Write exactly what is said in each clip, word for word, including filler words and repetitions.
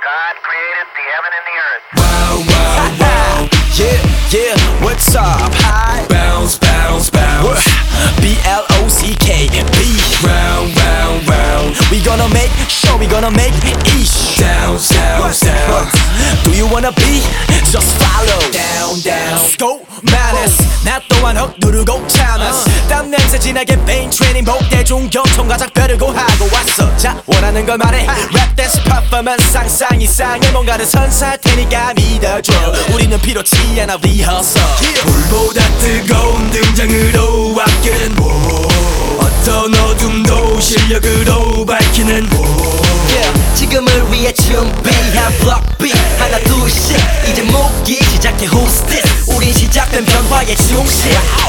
God created the heaven and the earth. Wow, wow, wow. Yeah, yeah, what's up? Hi. Bounce, bounce, bounce. B L O C K B. Round, round, round. We gonna make sure we gonna make ish. Down, down, down. Do you wanna be? Just follow. Down, down. Go, madness. 나 또한 헉 누르고 참았어. 땀 냄새 진하게 베인 트레이닝 복 대중교통과 작별을 고하고 왔어. 자, 원하는 걸 말해. 랩 댄스 퍼포먼스 상상 이상의 뭔가를 선사할 테니까 믿어줘. 우리는 필요치 않아 리허설. 불보다 뜨거운 등장으로 아끼는 어떤 어둠도 실력으로 밝히는 yeah, 지금을 위해 준비한 블록비 하나 둘씩 이제 목이 시작해 Who's this? 우린 시작된 변화의 중심.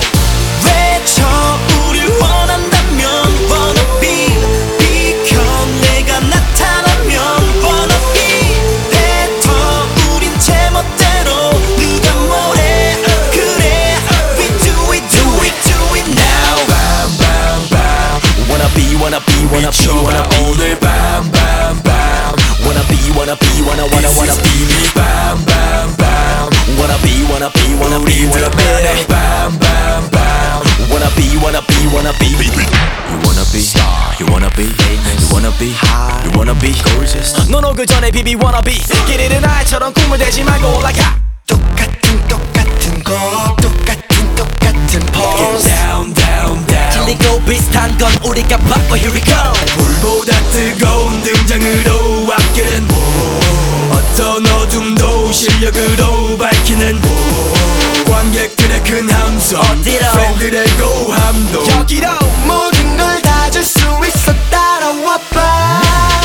외쳐 우릴 원한다면 wanna be 비켜 내가 나타나면 wanna be 뱉어 우린 제멋대로 누가 뭐래 그래 we do it do it do it now. Bam, bam, bam. Wanna be wanna be wanna be wanna be 오늘 bam, bam, bam. wanna be wanna be wanna wanna wanna be Bam, bam, bam. wanna be wanna be wanna be wanna be Bam, bam, bam. wanna be wanna be wanna be you wanna be you wanna be you wanna be high you wanna be gorgeous 넌 오기 전에 비비 wanna be 길이를 나처럼 꿈을 대지 말고 올라가 똑같은 똑같은 거 똑같은 똑같은 pose Down, down, down. 틀리고 비슷한 건 우리가 바꿔 here we go 불보다 뜨거운 등장으로 아끼는 어떤 어둠도 실력으로 밝히는 관객들의 큰 함성 어디로? 팬들의 고함도 여기로 모든 걸 다 줄 수 있어 따라와 봐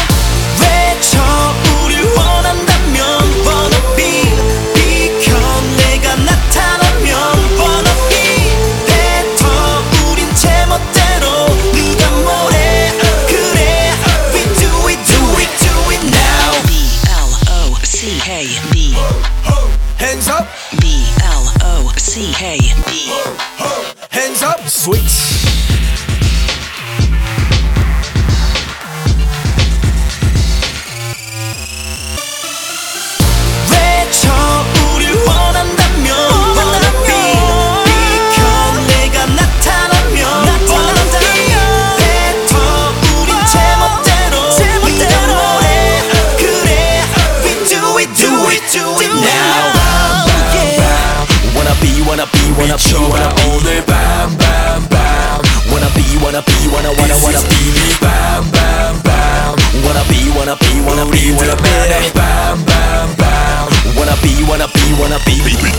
외쳐 우릴 원한다면 wanna be 비켜 내가 나타나면 wanna be 뱉어 우린 제멋대로 누가 뭐래 그래 we do it do it do it now B L O C K B hands up B L O C K B hands up switch 외쳐 우릴 원한다면 wanna be 비켜 내가 나타나면 wanna be 뱉어 우린 제멋대로 누가 뭐래 그래 we do it do it do it now wanna be wanna be wanna be wanna be 오늘 bam, bam, bam. wanna be wanna be wanna wanna wanna be Bam, bam, bam. wanna be wanna be wanna be wanna be Bam, bam, bam. wanna be wanna be wanna be